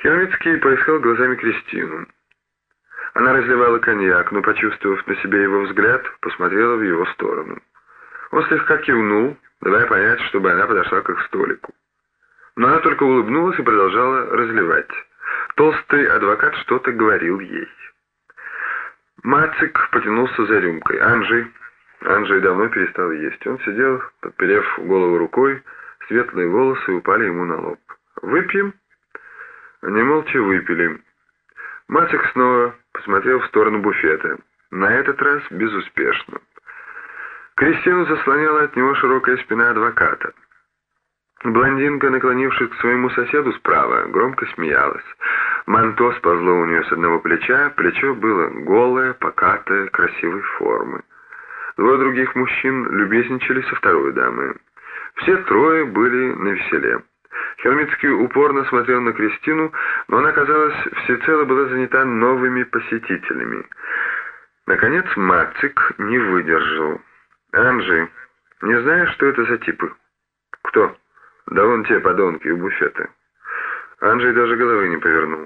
Хермицкий поискал глазами Кристину. Она разливала коньяк, но, почувствовав на себе его взгляд, посмотрела в его сторону. Он слегка кивнул, давая понять, чтобы она подошла к их столику. Но она только улыбнулась и продолжала разливать. Толстый адвокат что-то говорил ей. Мацик потянулся за рюмкой. Анджей давно перестал есть. Он сидел, подперев голову рукой, светлые волосы упали ему на лоб. «Выпьем?» Они молча выпили. Мацик снова посмотрел в сторону буфета. На этот раз безуспешно. Кристину заслоняла от него широкая спина адвоката. Блондинка, наклонившись к своему соседу справа, громко смеялась. Манто сползло у нее с одного плеча, плечо было голое, покатое, красивой формы. Двое других мужчин любезничали со второй дамой. Все трое были навеселе. Хермицкий упорно смотрел на Кристину, но она, казалось, всецело была занята новыми посетителями. Наконец Мацик не выдержал. «Анджей, не знаешь, что это за типы?» «Кто?» «Да вон те подонки у буфета». Анджей даже головы не повернул.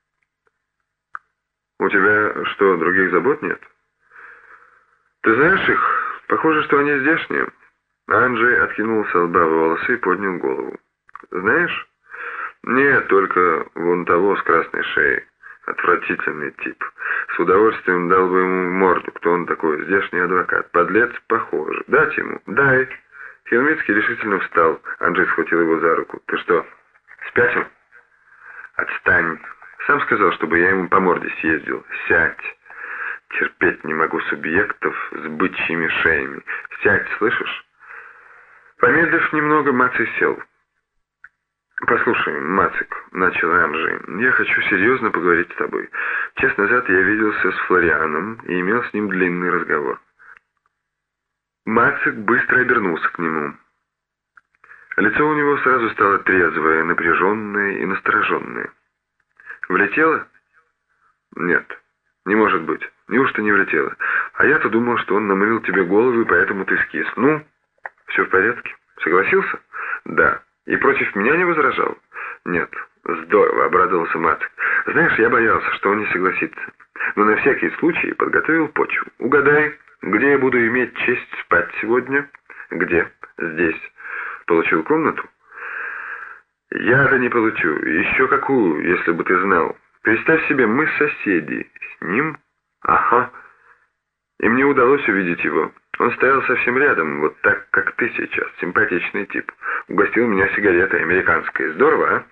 «У тебя что, других забот нет?» «Ты знаешь их? Похоже, что они здешние». Анджей откинул со лба волосы и поднял голову. «Знаешь?» «Нет, только вон того с красной шеей. Отвратительный тип. С удовольствием дал бы ему в морду, кто он такой, здешний адвокат. Подлец похож. Дать ему? Дай». Хермицкий решительно встал. Анджей схватил его за руку. «Ты что, спятил?» «Отстань. Сам сказал, чтобы я ему по морде съездил. Сядь. Терпеть не могу субъектов с бычьими шеями. Сядь, слышишь?» Помедлив немного, Мацик сел. «Послушай, Мацик», — начал Анджей, — «я хочу серьезно поговорить с тобой. Час назад я виделся с Флорианом и имел с ним длинный разговор». Мацик быстро обернулся к нему. Лицо у него сразу стало трезвое, напряженное и настороженное. «Влетело?» «Нет, не может быть. Неужто не влетело? А я-то думал, что он намылил тебе голову, и поэтому ты скис. Ну, все в порядке? Согласился?» «Да. И против меня не возражал?» «Нет». «Здорово», — обрадовался Мацик. «Знаешь, я боялся, что он не согласится. Но на всякий случай подготовил почву. Угадай, где я буду иметь честь спать сегодня?» «Где?» «Здесь». «Получил комнату?» «Я-то не получу. Еще какую, если бы ты знал. Представь себе, мы соседи. С ним?» «Ага». И мне удалось увидеть его. Он стоял совсем рядом, вот так, как ты сейчас. Симпатичный тип. Угостил меня сигаретой американской. Здорово, а?»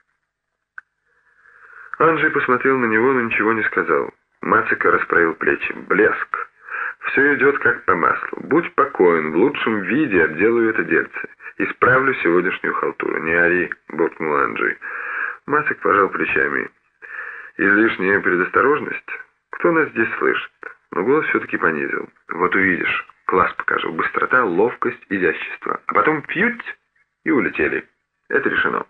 Анджей посмотрел на него, но ничего не сказал. Мацик расправил плечи. «Блеск. Все идет как по маслу. Будь покоен, в лучшем виде отделаю это дельце. Исправлю сегодняшнюю халтуру. Не ори», — буркнул Анджей. Мацик пожал плечами. «Излишняя предосторожность? Кто нас здесь слышит?» Но голос все-таки понизил. «Вот увидишь. Класс покажу. Быстрота, ловкость, изящество. А потом пьють и улетели. Это решено».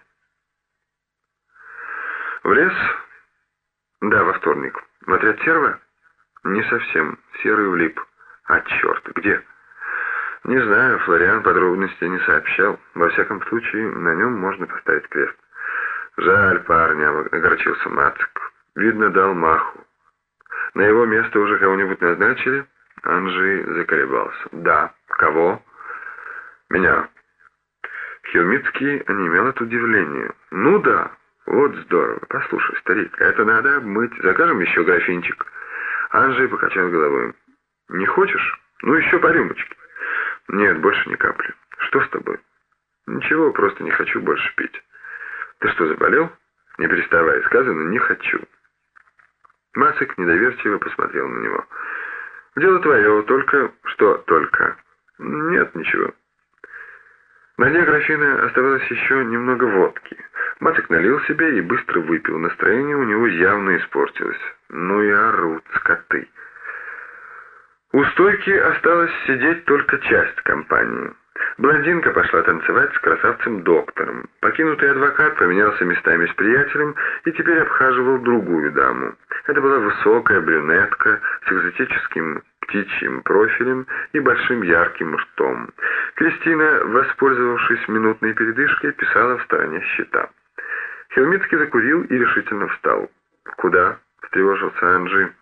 «В лес?» «Да, во вторник. В отряд Серва?» «Не совсем. Серый влип». «А, черт, где?» «Не знаю. Флориан подробностей не сообщал. Во всяком случае, на нем можно поставить крест». «Жаль парня», — огорчился Мацик. «Видно, дал маху. На его место уже кого-нибудь назначили?» Анджей заколебался. «Да. Кого?» «Меня». Хермицкий онемел от удивления. «Ну да. Вот здорово. Послушай, старик, это надо обмыть. Закажем еще графинчик». Анджей покачал головой. «Не хочешь? Ну еще по рюмочке». «Нет, больше ни капли. Что с тобой?» «Ничего, просто не хочу больше пить». «Ты что, заболел?» «Не переставай. Сказано, не хочу». Мацик недоверчиво посмотрел на него. «Дело твое, только...» «Что только?» «Нет, ничего». На дне графина оставалось еще немного водки. Мацик налил себе и быстро выпил. Настроение у него явно испортилось. Ну и орут, скоты. У стойки осталось сидеть только часть компании. Блондинка пошла танцевать с красавцем-доктором. Покинутый адвокат поменялся местами с приятелем и теперь обхаживал другую даму. Это была высокая брюнетка с экзотическим птичьим профилем и большим ярким ртом. Кристина, воспользовавшись минутной передышкой, писала в стороне счета. Хелмицкий закурил и решительно встал. «Куда?» — встревожился Анджи.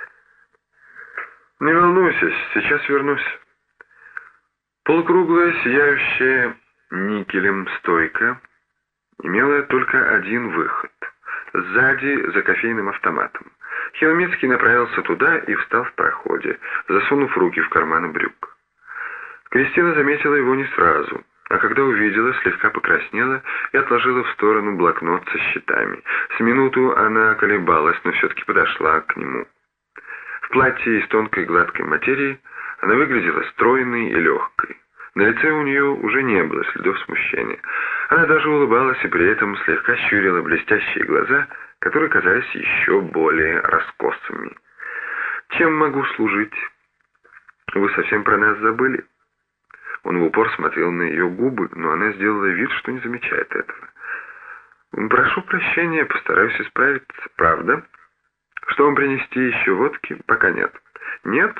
«Не волнуйся, сейчас вернусь». Полукруглая, сияющая никелем стойка имела только один выход — сзади, за кофейным автоматом. Хелмицкий направился туда и встал в проходе, засунув руки в карманы брюк. Кристина заметила его не сразу, а когда увидела, слегка покраснела и отложила в сторону блокнот со счетами. С минуту она колебалась, но все-таки подошла к нему. В платье из тонкой гладкой материи она выглядела стройной и легкой. На лице у нее уже не было следов смущения. Она даже улыбалась и при этом слегка щурила блестящие глаза, которые казались еще более раскосыми. «Чем могу служить? Вы совсем про нас забыли?» Он в упор смотрел на ее губы, но она сделала вид, что не замечает этого. «Прошу прощения, постараюсь исправиться. Правда? Что вам принести еще водки? Пока нет». «Нет?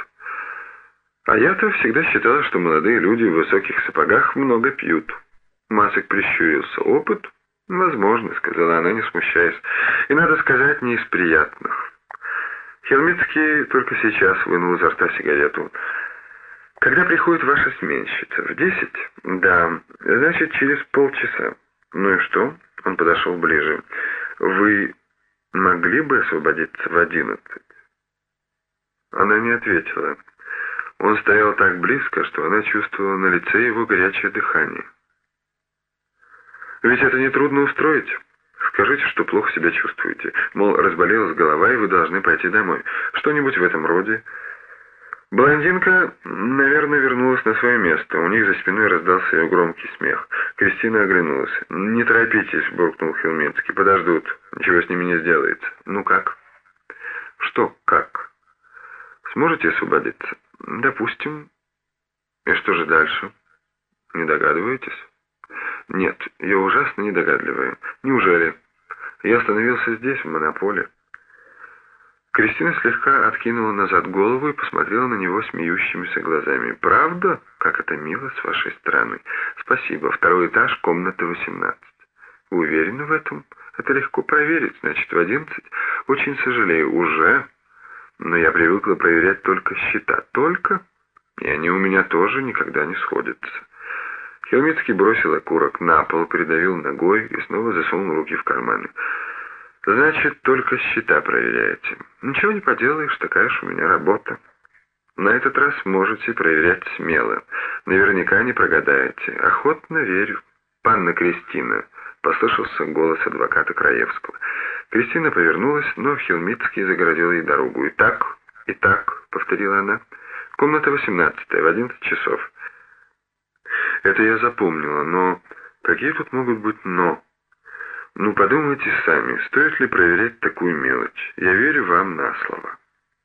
А я-то всегда считала, что молодые люди в высоких сапогах много пьют». Масок прищурился. «Опыт? Возможно», — сказала она, не смущаясь. «И, надо сказать, не из приятных». Хелмицкий только сейчас вынул изо рта сигарету. «Когда приходит ваша сменщица? В 10? Да, значит, через полчаса. Ну и что?» Он подошел ближе. «Вы могли бы освободиться в 11?» Она не ответила. Он стоял так близко, что она чувствовала на лице его горячее дыхание. «Ведь это нетрудно устроить. Скажите, что плохо себя чувствуете. Мол, разболелась голова, и вы должны пойти домой. Что-нибудь в этом роде». Блондинка, наверное, вернулась на свое место. У них за спиной раздался ее громкий смех. Кристина оглянулась. «Не торопитесь», — буркнул Хелмицкий. «Подождут. Ничего с ними не сделается». «Ну как?» «Что как?» «Сможете освободиться?» «Допустим». «И что же дальше?» «Не догадываетесь?» «Нет, я ужасно недогадливая. Неужели?» «Я остановился здесь, в монополе». Кристина слегка откинула назад голову и посмотрела на него смеющимися глазами. «Правда? Как это мило с вашей стороны. Спасибо. Второй этаж, комната 18. Вы уверены в этом? Это легко проверить. Значит, в 11? Очень сожалею. Уже? Но я привыкла проверять только счета. Только? И они у меня тоже никогда не сходятся». Хелмицкий бросил окурок на пол, придавил ногой и снова засунул руки в карманы. «Значит, только счета проверяете. Ничего не поделаешь, такая уж у меня работа. На этот раз можете проверять смело. Наверняка не прогадаете. Охотно верю». «Панна Кристина», — послышался голос адвоката Краевского. Кристина повернулась, но Хелмицкий загородил ей дорогу. «Итак», — повторила она, — «комната 18, в 11 часов». «Это я запомнила, но какие тут могут быть «но»?» «Ну, подумайте сами, стоит ли проверять такую мелочь? Я верю вам на слово».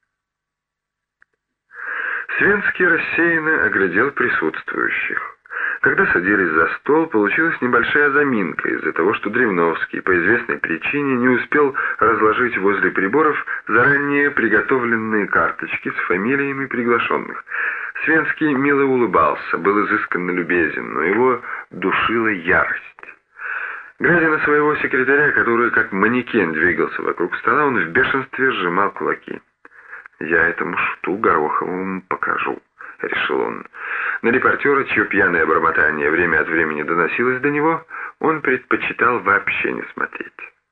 Свенский рассеянно оглядел присутствующих. Когда садились за стол, получилась небольшая заминка из-за того, что Древновский по известной причине не успел разложить возле приборов заранее приготовленные карточки с фамилиями приглашенных. Свенский мило улыбался, был изысканно любезен, но его душила ярость. Глядя на своего секретаря, который как манекен двигался вокруг стола, он в бешенстве сжимал кулаки. «Я этому шуту Гороховому покажу», — решил он. На репортера, чье пьяное бормотание время от времени доносилось до него, он предпочитал вообще не смотреть.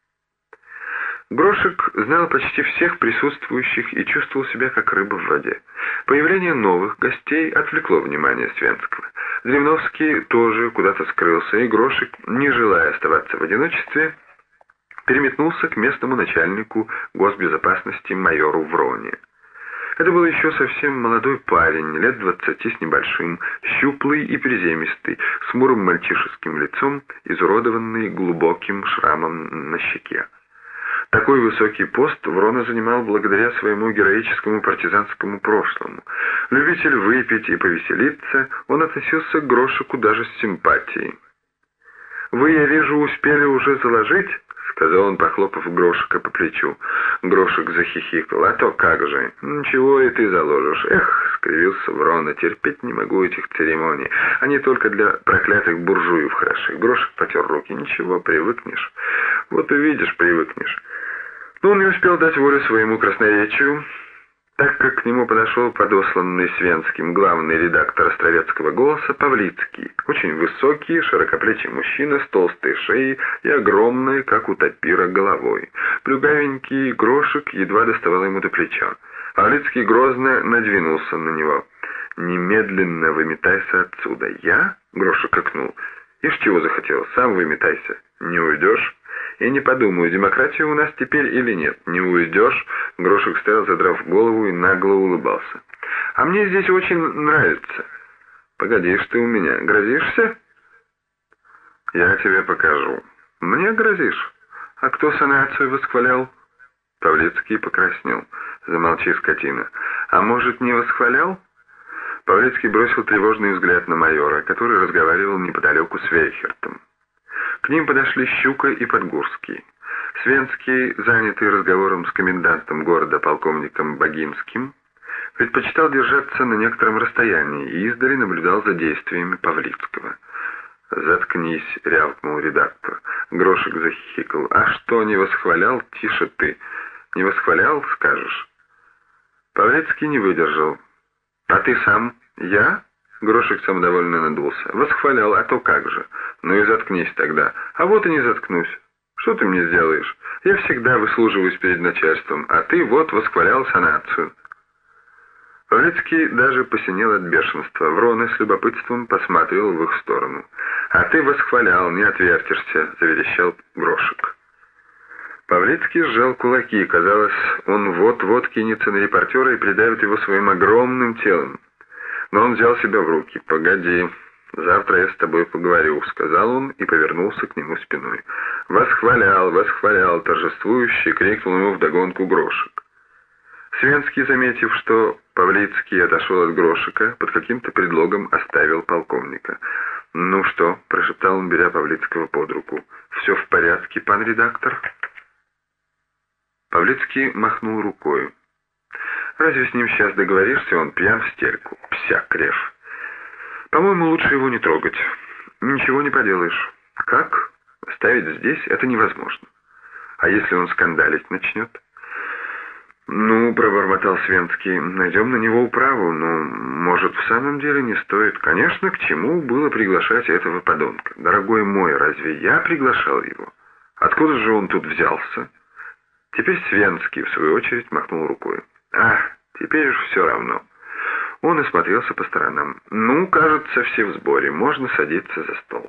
Грошек знал почти всех присутствующих и чувствовал себя как рыба в воде. Появление новых гостей отвлекло внимание Свенского. Древновский тоже куда-то скрылся, и Грошек, не желая оставаться в одиночестве, переметнулся к местному начальнику госбезопасности майору Вроне. Это был еще совсем молодой парень, лет 20 с небольшим, щуплый и приземистый, с хмурым мальчишеским лицом, изуродованный глубоким шрамом на щеке. Такой высокий пост Врона занимал благодаря своему героическому партизанскому прошлому. Любитель выпить и повеселиться, он относился к Грошику даже с симпатией. «Вы, я вижу, успели уже заложить?» — сказал он, похлопав Грошика по плечу. Грошик захихикал. «А то как же! Ничего и ты заложишь!» «Эх!» — скривился Врона. «Терпеть не могу этих церемоний. Они только для проклятых буржуев хороши». Грошик потер руки. «Ничего, привыкнешь. Вот увидишь, привыкнешь. Но он не успел дать волю своему красноречию, так как к нему подошел подосланный Свенским главный редактор «Островецкого голоса» Павлицкий, очень высокий, широкоплечий мужчина с толстой шеей и огромной, как у тапира, головой. Плюгавенький Грошек едва доставал ему до плеча. Павлицкий грозно надвинулся на него. «Немедленно выметайся отсюда». «Я?» — Грошек икнул. «Ишь чего захотел? Сам выметайся. Не уйдешь?» «Я не подумаю, демократия у нас теперь или нет. Не уйдешь?» Грошек стоял, задрав голову, и нагло улыбался. «А мне здесь очень нравится». «Погодишь ты у меня. Грозишься?» «Я тебе покажу». «Мне грозишь? А кто санацию восхвалял?» Павлицкий покраснел. «Замолчи, скотина. А может, не восхвалял?» Павлицкий бросил тревожный взгляд на майора, который разговаривал неподалеку с Вейхертом. К ним подошли Щука и Подгурский. Свенский, занятый разговором с комендантом города полковником Богинским, предпочитал держаться на некотором расстоянии и издали наблюдал за действиями Павлицкого. «Заткнись», — рявкнул редактор. Грошек захихикал. «А что, не восхвалял? Тише ты. Не восхвалял, скажешь?» Павлицкий не выдержал. «А ты сам?» «Я?» Грошек самодовольно надулся. «Восхвалял, а то как же. Ну и заткнись тогда. А вот и не заткнусь. Что ты мне сделаешь? Я всегда выслуживаюсь перед начальством, а ты вот восхвалял санацию». Павлицкий даже посинел от бешенства. Врона с любопытством посмотрел в их сторону. «А ты восхвалял, не отвертишься», — заверещал Грошек. Павлицкий сжал кулаки. Казалось, он вот-вот кинется на репортера и придавит его своим огромным телом. Но он взял себя в руки. «Погоди, завтра я с тобой поговорю», — сказал он и повернулся к нему спиной. «Восхвалял, восхвалял!» — торжествующе крикнул ему вдогонку Грошек. Свенский, заметив, что Павлицкий отошел от Грошека, под каким-то предлогом оставил полковника. «Ну что?» — прошептал он, беря Павлицкого под руку. «Все в порядке, пан редактор?» Павлицкий махнул рукой. «Разве с ним сейчас договоришься? Он пьян в стельку. Псяк, крев. По-моему, лучше его не трогать. Ничего не поделаешь. Как? Оставить здесь? Это невозможно. А если он скандалить начнет?» «Ну, — пробормотал Свенский, — найдем на него управу, но, может, в самом деле не стоит. Конечно, к чему было приглашать этого подонка? Дорогой мой, разве я приглашал его? Откуда же он тут взялся?» Теперь Свенский, в свою очередь, махнул рукой. Теперь уж все равно». Он осмотрелся по сторонам. «Ну, кажется, все в сборе. Можно садиться за стол».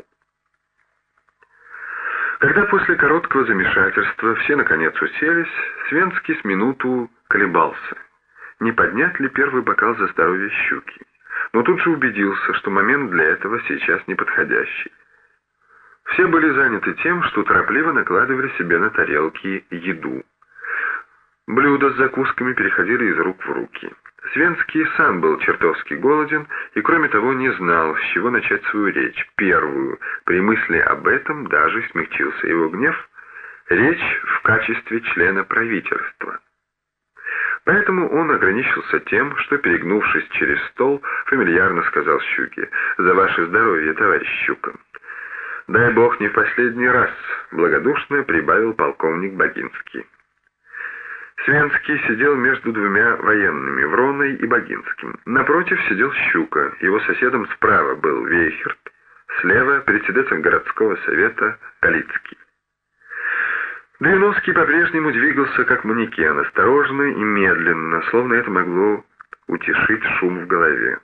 Когда после короткого замешательства все наконец уселись, Свенский с минуту колебался, не поднять ли первый бокал за здоровье Щуки. Но тут же убедился, что момент для этого сейчас неподходящий. Все были заняты тем, что торопливо накладывали себе на тарелки еду. Блюда с закусками переходили из рук в руки. Свенский сам был чертовски голоден и, кроме того, не знал, с чего начать свою речь. Первую, при мысли об этом даже смягчился его гнев, речь в качестве члена правительства. Поэтому он ограничился тем, что, перегнувшись через стол, фамильярно сказал Щуке: «За ваше здоровье, товарищ Щука». «Дай бог не в последний раз», — благодушно прибавил полковник Богинский. Свенский сидел между двумя военными, Вроной и Богинским. Напротив сидел Щука, его соседом справа был Вейхерт, слева председатель городского совета Калицкий. Длиновский по-прежнему двигался как манекен, осторожно и медленно, словно это могло утешить шум в голове.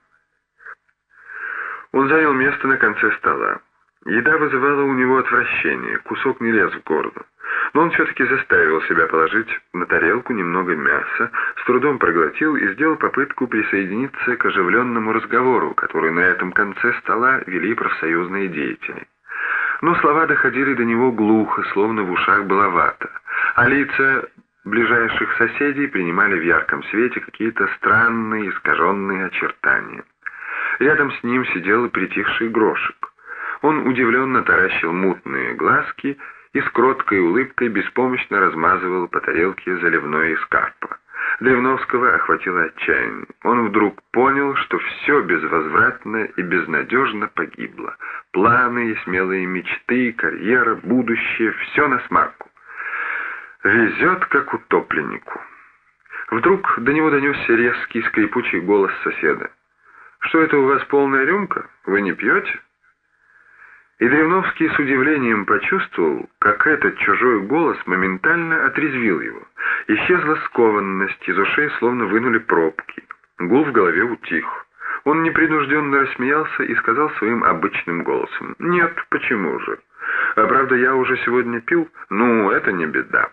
Он занял место на конце стола. Еда вызывала у него отвращение, кусок не лез в горло. Но он все-таки заставил себя положить на тарелку немного мяса, с трудом проглотил и сделал попытку присоединиться к оживленному разговору, который на этом конце стола вели профсоюзные деятели. Но слова доходили до него глухо, словно в ушах была вата, а лица ближайших соседей принимали в ярком свете какие-то странные, искаженные очертания. Рядом с ним сидел и притихший Грошек. Он удивленно таращил мутные глазки и с кроткой улыбкой беспомощно размазывал по тарелке заливное из карпа. Древновского охватило отчаяние. Он вдруг понял, что все безвозвратно и безнадежно погибло. Планы и смелые мечты, карьера, будущее — все насмарку. Везет, как утопленнику. Вдруг до него донесся резкий, скрипучий голос соседа. «Что это у вас, полная рюмка? Вы не пьете?» И Древновский с удивлением почувствовал, как этот чужой голос моментально отрезвил его. Исчезла скованность, из ушей словно вынули пробки. Гул в голове утих. Он непринужденно рассмеялся и сказал своим обычным голосом: «Нет, почему же? А правда, я уже сегодня пил? Ну, это не беда».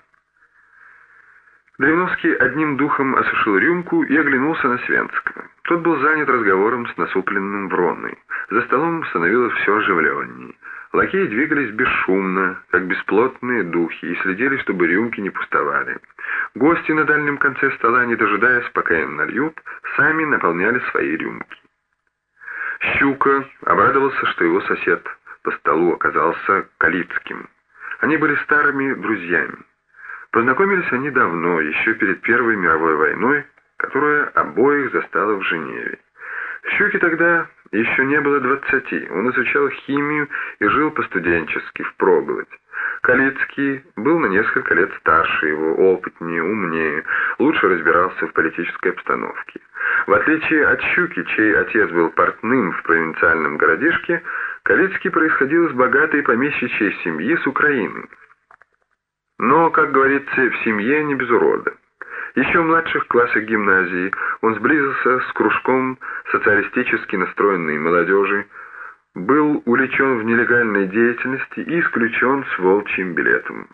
Древновский одним духом осушил рюмку и оглянулся на Свенского. Тот был занят разговором с насупленным Вроной. За столом становилось все оживленнее. Лакеи двигались бесшумно, как бесплотные духи, и следили, чтобы рюмки не пустовали. Гости на дальнем конце стола, не дожидаясь, пока им нальют, сами наполняли свои рюмки. Щука обрадовался, что его сосед по столу оказался Калицким. Они были старыми друзьями. Познакомились они давно, еще перед Первой мировой войной, которая обоих застала в Женеве. Щуке тогда еще не было 20, он изучал химию и жил по-студенчески, впроголодь. Калицкий был на несколько лет старше его, опытнее, умнее, лучше разбирался в политической обстановке. В отличие от Щуки, чей отец был портным в провинциальном городишке, Калицкий происходил из богатой помещичьей семьи с Украины. Но, как говорится, в семье не без урода. Еще в младших классах гимназии он сблизился с кружком социалистически настроенной молодежи, был увлечен в нелегальной деятельности и исключен с волчьим билетом.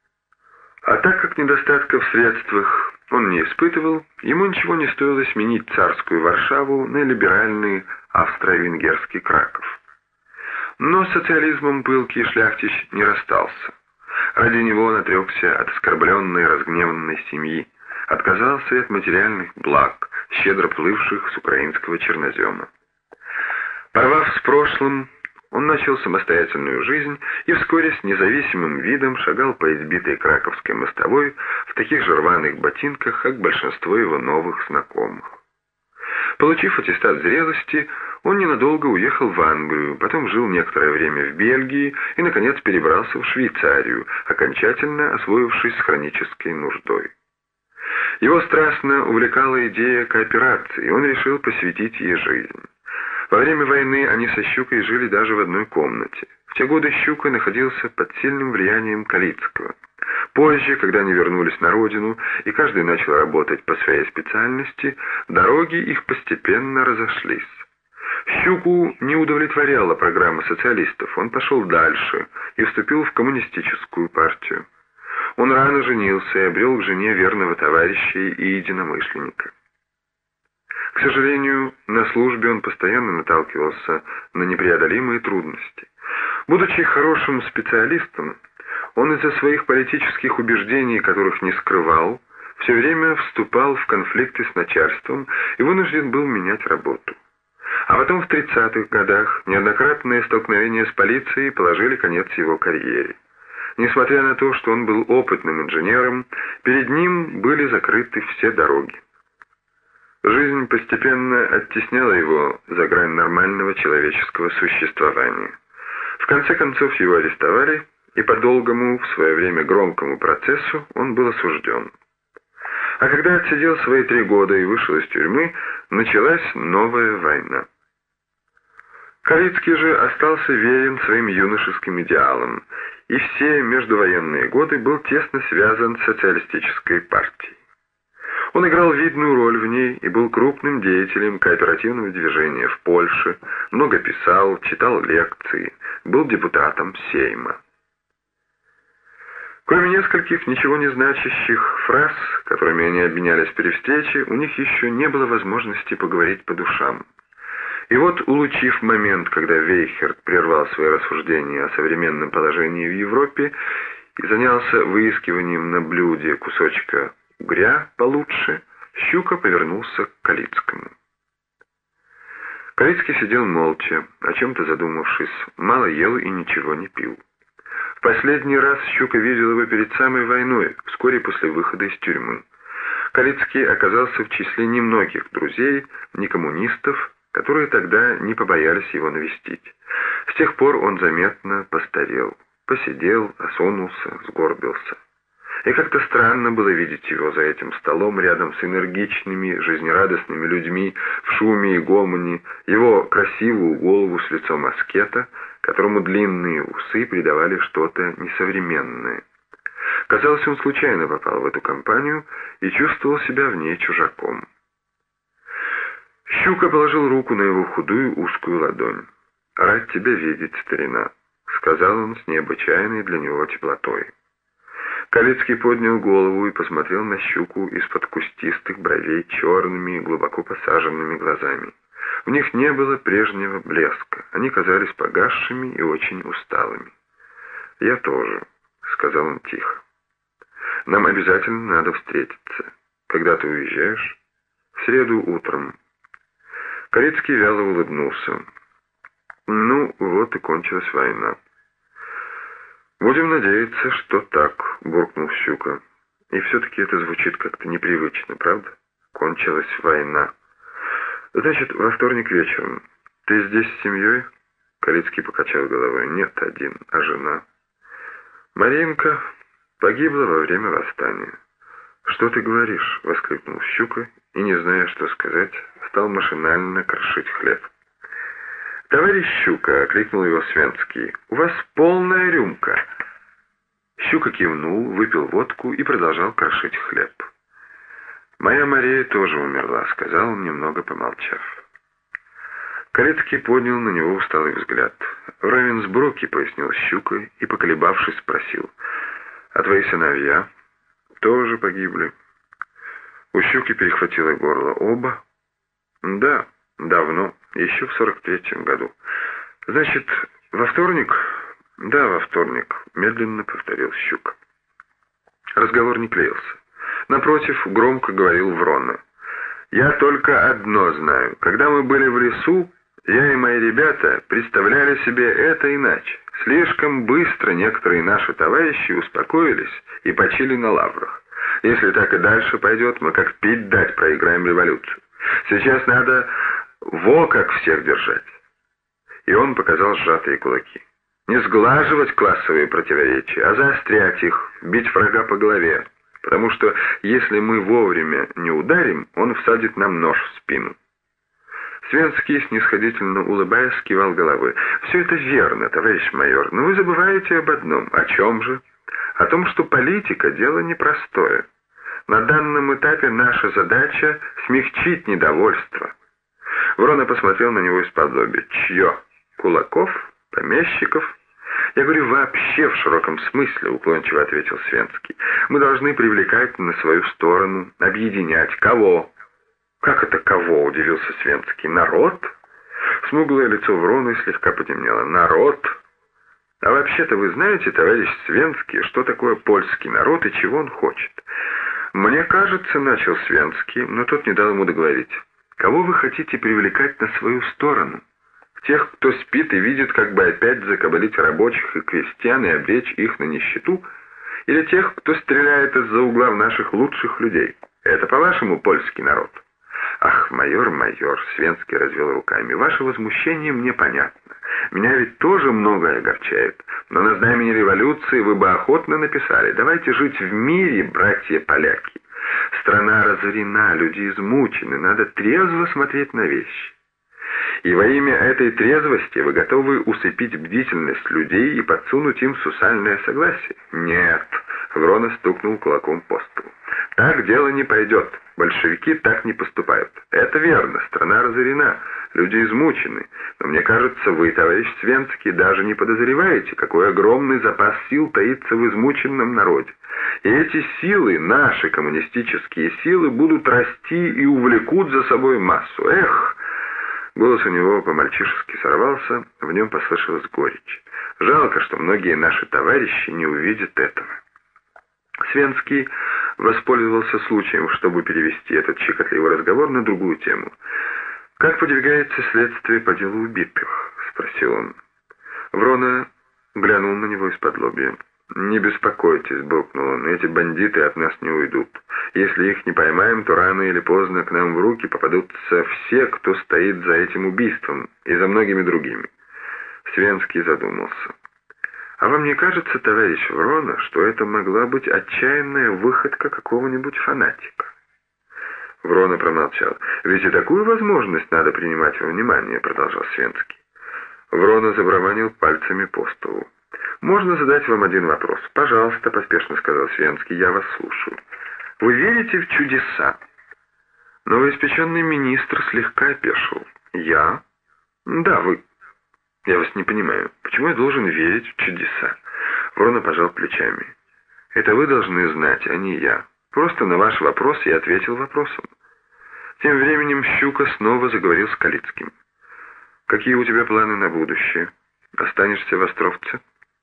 А так как недостатков в средствах он не испытывал, ему ничего не стоило сменить царскую Варшаву на либеральный австро-венгерский Краков. Но с социализмом пылкий шляхтич не расстался. Ради него он отрекся от оскорбленной, разгневанной семьи, отказался и от материальных благ, щедро плывших с украинского чернозема. Порвав с прошлым, он начал самостоятельную жизнь и вскоре с независимым видом шагал по избитой краковской мостовой в таких же рваных ботинках, как большинство его новых знакомых. Получив аттестат зрелости, он ненадолго уехал в Англию, потом жил некоторое время в Бельгии и, наконец, перебрался в Швейцарию, окончательно освоившись с хронической нуждой. Его страстно увлекала идея кооперации, и он решил посвятить ей жизнь. Во время войны они со Щукой жили даже в одной комнате. В те годы Щука находился под сильным влиянием Калицкого. Позже, когда они вернулись на родину, и каждый начал работать по своей специальности, дороги их постепенно разошлись. Щуку не удовлетворяла программа социалистов, он пошел дальше и вступил в коммунистическую партию. Он рано женился и обрел к жене верного товарища и единомышленника. К сожалению, на службе он постоянно наталкивался на непреодолимые трудности. Будучи хорошим специалистом, он из-за своих политических убеждений, которых не скрывал, все время вступал в конфликты с начальством и вынужден был менять работу. А потом в 30-х годах неоднократные столкновения с полицией положили конец его карьере. Несмотря на то, что он был опытным инженером, перед ним были закрыты все дороги. Жизнь постепенно оттесняла его за грань нормального человеческого существования. В конце концов его арестовали, и по долгому, в свое время громкому процессу он был осужден. А когда отсидел свои 3 года и вышел из тюрьмы, началась новая война. Калицкий же остался верен своим юношеским идеалам, и все междувоенные годы был тесно связан с социалистической партией. Он играл видную роль в ней и был крупным деятелем кооперативного движения в Польше, много писал, читал лекции, был депутатом Сейма. Кроме нескольких ничего не значащих фраз, которыми они обменялись при встрече, у них еще не было возможности поговорить по душам. И вот, улучив момент, когда Вейхерт прервал свои рассуждения о современном положении в Европе и занялся выискиванием на блюде кусочка угря получше, Щука повернулся к Калицкому. Калицкий сидел молча, о чем-то задумавшись, мало ел и ничего не пил. В последний раз Щука видел его перед самой войной, вскоре после выхода из тюрьмы. Калицкий оказался в числе немногих друзей, не коммунистов, которые тогда не побоялись его навестить. С тех пор он заметно постарел, посидел, осунулся, сгорбился. И как-то странно было видеть его за этим столом рядом с энергичными, жизнерадостными людьми в шуме и гомоне, его красивую голову с лицом аскета, которому длинные усы придавали что-то несовременное. Казалось, он случайно попал в эту компанию и чувствовал себя в ней чужаком. Щука положил руку на его худую узкую ладонь. «Рад тебя видеть, старина», — сказал он с необычайной для него теплотой. Калицкий поднял голову и посмотрел на Щуку из-под кустистых бровей черными, глубоко посаженными глазами. В них не было прежнего блеска, они казались погасшими и очень усталыми. «Я тоже», — сказал он тихо. «Нам обязательно надо встретиться. Когда ты уезжаешь?» «В среду утром». Калицкий вяло улыбнулся. «Ну, вот и кончилась война». «Будем надеяться, что так», — буркнул Щука. «И все-таки это звучит как-то непривычно, правда? Кончилась война. Значит, во вторник вечером. Ты здесь с семьей?» Калицкий покачал головой. «Нет, один, а жена?» «Маринка погибла во время восстания». «Что ты говоришь?» — воскликнул Щука и, не зная, что сказать, стал машинально крошить хлеб. «Товарищ Щука!» — окликнул его Свенский. «У вас полная рюмка!» Щука кивнул, выпил водку и продолжал крошить хлеб. «Моя Мария тоже умерла», — сказал он, немного помолчав. Калицкий поднял на него усталый взгляд. «В Равенсбруке», — пояснил Щука и, поколебавшись, спросил. «А твои сыновья тоже погибли?» У Щуки перехватило горло. «Оба?» «Да, давно, еще в 43-м году». «Значит, во вторник?» «Да, во вторник», — медленно повторил Щука. Разговор не клеился. Напротив, громко говорил Врона. «Я только одно знаю. Когда мы были в лесу, я и мои ребята представляли себе это иначе. Слишком быстро некоторые наши товарищи успокоились и почили на лаврах. Если так и дальше пойдет, мы как пить дать проиграем революцию. Сейчас надо во как всех держать». И он показал сжатые кулаки. Не сглаживать классовые противоречия, а заострять их, бить врага по голове. Потому что если мы вовремя не ударим, он всадит нам нож в спину. Свенский, снисходительно улыбаясь, кивал головой. «Все это верно, товарищ майор, но вы забываете об одном». «О чем же?» «О том, что политика — дело непростое. На данном этапе наша задача — смягчить недовольство». Врона посмотрел на него из-под-лобья. «Чье? Кулаков? Помещиков?» «Я говорю вообще в широком смысле», — уклончиво ответил Свенский. «Мы должны привлекать на свою сторону, объединять. Кого?» «Как это кого?» — удивился Свенский. «Народ?» Смуглое лицо Вроны слегка потемнело. «Народ? А вообще-то вы знаете, товарищ Свенский, что такое польский народ и чего он хочет?» «Мне кажется», — начал Свенский, но тот не дал ему договорить. «Кого вы хотите привлекать на свою сторону? Тех, кто спит и видит, как бы опять закабалить рабочих и крестьян и обречь их на нищету? Или тех, кто стреляет из-за угла в наших лучших людей? Это, по-вашему, польский народ?» «Ах, майор, Свенский развел руками, ваше возмущение мне понятно. Меня ведь тоже многое огорчает. Но на знамени революции вы бы охотно написали: давайте жить в мире, братья-поляки. Страна разорена, люди измучены, надо трезво смотреть на вещи. И во имя этой трезвости вы готовы усыпить бдительность людей и подсунуть им сусальное согласие? Нет», — Врона стукнул кулаком по столу. «Так дело не пойдет. Большевики так не поступают. Это верно, страна разорена, люди измучены. Но мне кажется, вы, товарищ Свенский, даже не подозреваете, какой огромный запас сил таится в измученном народе. И эти силы, наши коммунистические силы, будут расти и увлекут за собой массу. Эх!» Голос у него по-мальчишески сорвался, в нем послышалась горечь. «Жалко, что многие наши товарищи не увидят этого». Свенский воспользовался случаем, чтобы перевести этот щекотливый разговор на другую тему. «Как подвигается следствие по делу убитых?» — спросил он. Врона глянул на него из-под лобья. «Не беспокойтесь», — буркнул он, — «эти бандиты от нас не уйдут. Если их не поймаем, то рано или поздно к нам в руки попадутся все, кто стоит за этим убийством, и за многими другими». Свенский задумался. «А вам не кажется, товарищ Врона, что это могла быть отчаянная выходка какого-нибудь фанатика?» Врона промолчал. «Ведь и такую возможность надо принимать во внимание», — продолжал Свенский. Врона забарабанил пальцами по столу. «Можно задать вам один вопрос?» «Пожалуйста», — поспешно сказал Свенский, — «я вас слушаю». «Вы верите в чудеса?» Новоиспеченный министр слегка опешил. «Я?» «Да, вы». «Я вас не понимаю. Почему я должен верить в чудеса?» Врона пожал плечами. «Это вы должны знать, а не я. Просто на ваш вопрос я ответил вопросом». Тем временем Щука снова заговорил с Калицким. «Какие у тебя планы на будущее? Останешься в Островце?»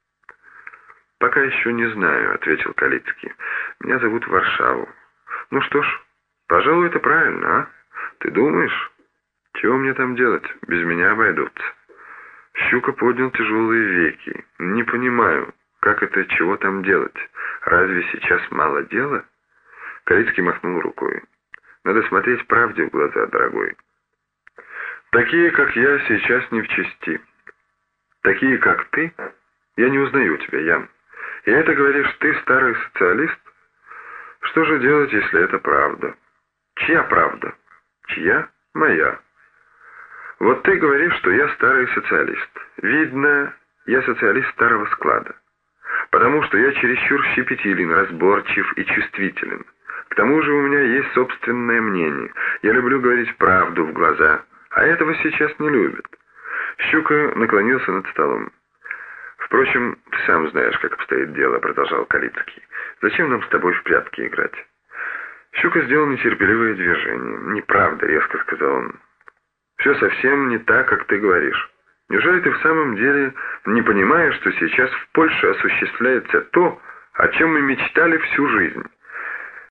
«Пока еще не знаю», — ответил Калицкий. «Меня зовут в Варшаву». «Ну что ж, пожалуй, это правильно, а? Ты думаешь? Чего мне там делать? Без меня обойдутся». Щука поднял тяжелые веки. «Не понимаю, как это, чего там делать? Разве сейчас мало дела?» Калицкий махнул рукой. «Надо смотреть правде в глаза, дорогой. Такие, как я, сейчас не в чести. Такие, как ты, я не узнаю тебя, Ян. И это, говоришь, ты старый социалист? Что же делать, если это правда? Чья правда? Чья? Моя. Вот ты говоришь, что я старый социалист. Видно, я социалист старого склада. Потому что я чересчур щепетилен, разборчив и чувствителен. К тому же у меня есть собственное мнение. Я люблю говорить правду в глаза, а этого сейчас не любят». Щука наклонился над столом. «Впрочем, ты сам знаешь, как обстоит дело», — продолжал Калицкий. «Зачем нам с тобой в прятки играть?» Щука сделал нетерпеливое движение. «Неправда», — резко сказал он. «Все совсем не так, как ты говоришь. Неужели ты в самом деле не понимаешь, что сейчас в Польше осуществляется то, о чем мы мечтали всю жизнь?